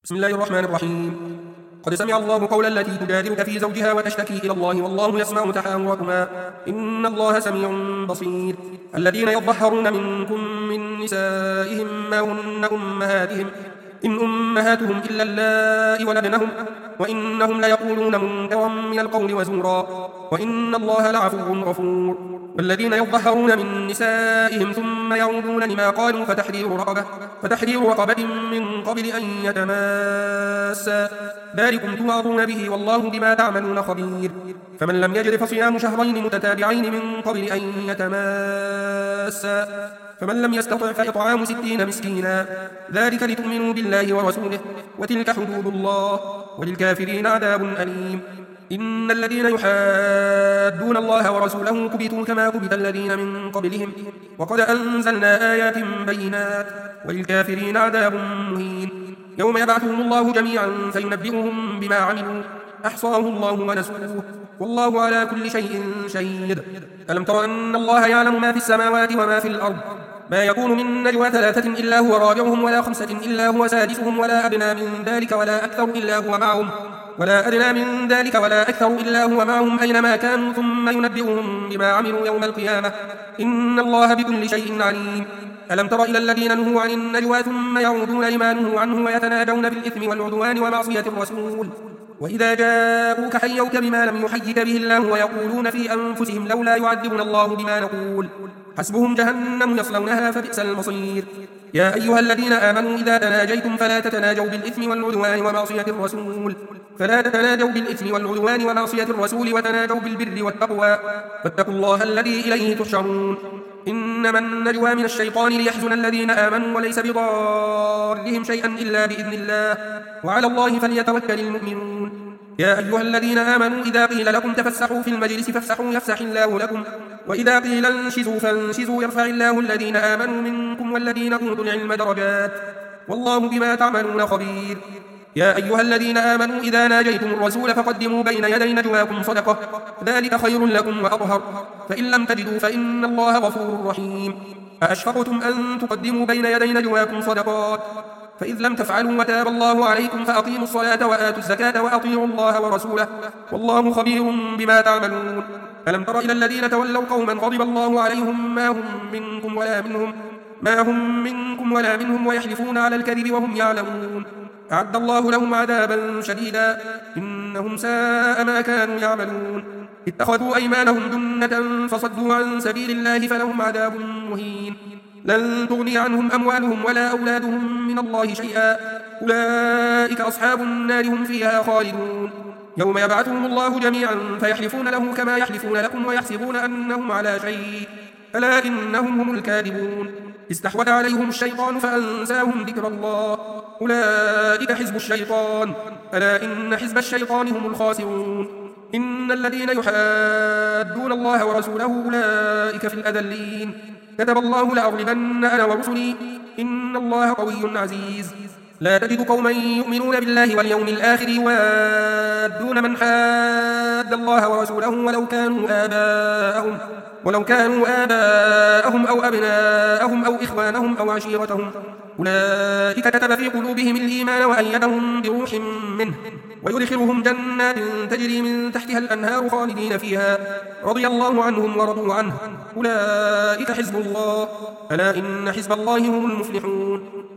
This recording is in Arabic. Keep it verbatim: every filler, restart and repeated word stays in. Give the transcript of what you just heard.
بسم الله الرحمن الرحيم. قد سمع الله قول التي تجادلك في زوجها وتشتكي إلى الله والله يسمع تحاوركما إن الله سميع بصير. الذين يظهرون منكم من نسائهم ما هن أمهاتهم إن أمهاتهم إلا اللائي ولدنهم وإنهم ليقولون منكرا من القول وزورا وإن الله لعفو غفور. والذين يظهرون من نسائهم ثم يعودون لما قالوا فتحرير رقبة, فتحرير رقبة من قبل أن يتماسا ذلكم توعظون به والله بما تعملون خبير. فمن لم يجد فصيام شهرين متتابعين من قبل أن يتماسا فمن لم يستطع فإطعام ستين مسكينا ذلك لتؤمنوا بالله ورسوله وتلك حدود الله وللكافرين عذاب أليم. إن الذين يحادون الله ورسوله كبتوا كما كبت الذين من قبلهم وقد أنزلنا آيات بينات وللكافرين عذاب مهين. يوم يبعثهم الله جميعا فينبئهم بما عملوا أحصاه الله ونسوه والله على كل شيء شهيد. ألم تر أن الله يعلم ما في السماوات وما في الأرض ما يكون من نجوى ثلاثة إلا هو رابعهم ولا خمسة إلا هو سادسهم ولا أدنى من ذلك ولا أكثر إلا هو معهم ولا أدنى من ذلك ولا أكثر إلا هو معهم أينما كانوا ثم ينبئهم بما عملوا يوم القيامة إن الله بكل شيء عليم. ألم تر إلى الذين نهوا عن النجوى ثم يعودون لما نهوا عنه ويتناجون بالإثم والعدوان ومعصية الرسول وإذا جاءوك حيوك بما لم يحيك به الله ويقولون في أنفسهم لولا يعذبنا الله بما نقول حسبهم جهنم يصلونها فبئس المصير. يا أيها الذين آمنوا إذا تناجيتم فلا تتناجوا بالإثم والعدوان ومعصية الرسول فلا تتناجوا بالإثم والعدوان ومعصية الرسول وتناجوا بالبر والتقوى واتقوا الله الذي إليه تحشرون. إنما النجوى من الشيطان ليحزن الذين آمنوا وليس بضارهم شيئا إلا بإذن الله وعلى الله فليتوكل المؤمنون. يا أيها الذين آمنوا إذا قيل لكم تفسحوا في المجلس فافسحوا يفسح الله لكم وإذا قيل انشزوا فانشزوا يرفع الله الذين آمنوا منكم والذين أوتوا العلم درجات والله بما تعملون خبير. يا أيها الذين آمنوا إذا ناجيتم الرسول فقدموا بين يدي نجواكم صدقة ذلك خير لكم وأطهر فإن لم تجدوا فإن الله غفور رحيم. أأشفقتم أن تقدموا بين يدي نجواكم صدقات فإذ لم تفعلوا وتاب الله عليكم فأقيموا الصلاة وآتوا الزكاة وأطيعوا الله ورسوله والله خبير بما تعملون. ألم تر إلى الذين تولوا قوما غضب الله عليهم ما هم منكم ولا منهم ما هم منكم ولا منهم ويحلفون على الكذب وهم يعلمون أعد الله لهم عذابا شديدا إنهم ساء ما كانوا يعملون. اتخذوا أيمانهم جنة فصدوا عن سبيل الله فلهم عذاب مهين. لن تغني عنهم أموالهم ولا أولادهم من الله شيئا أولئك أصحاب النار هم فيها خالدون. يوم يبعثهم الله جميعا فيحلفون له كما يحلفون لكم ويحسبون أنهم على شيء ألا إنهم هم الكاذبون. استحوذ عليهم الشيطان فأنساهم ذكر الله أولئك حزب الشيطان ألا إن حزب الشيطان هم الخاسرون. إن الذين يحادون الله ورسوله أولئك في الأذلين كتب الله لأغلبن أنا ورسلي إن الله قوي عزيز. لا تجد قوما يؤمنون بالله واليوم الآخر يوادون من حاد الله ورسوله ولو كانوا آباءهم ولو كانوا آباءهم أو أبناءهم أو إخوانهم أو عشيرتهم أولئك كتب في قلوبهم الإيمان وأيدهم بروح منه ويدخلهم جنات تجري من تحتها الأنهار خالدين فيها رضي الله عنهم ورضوا عنه أولئك حزب الله ألا إن حزب الله هم المفلحون.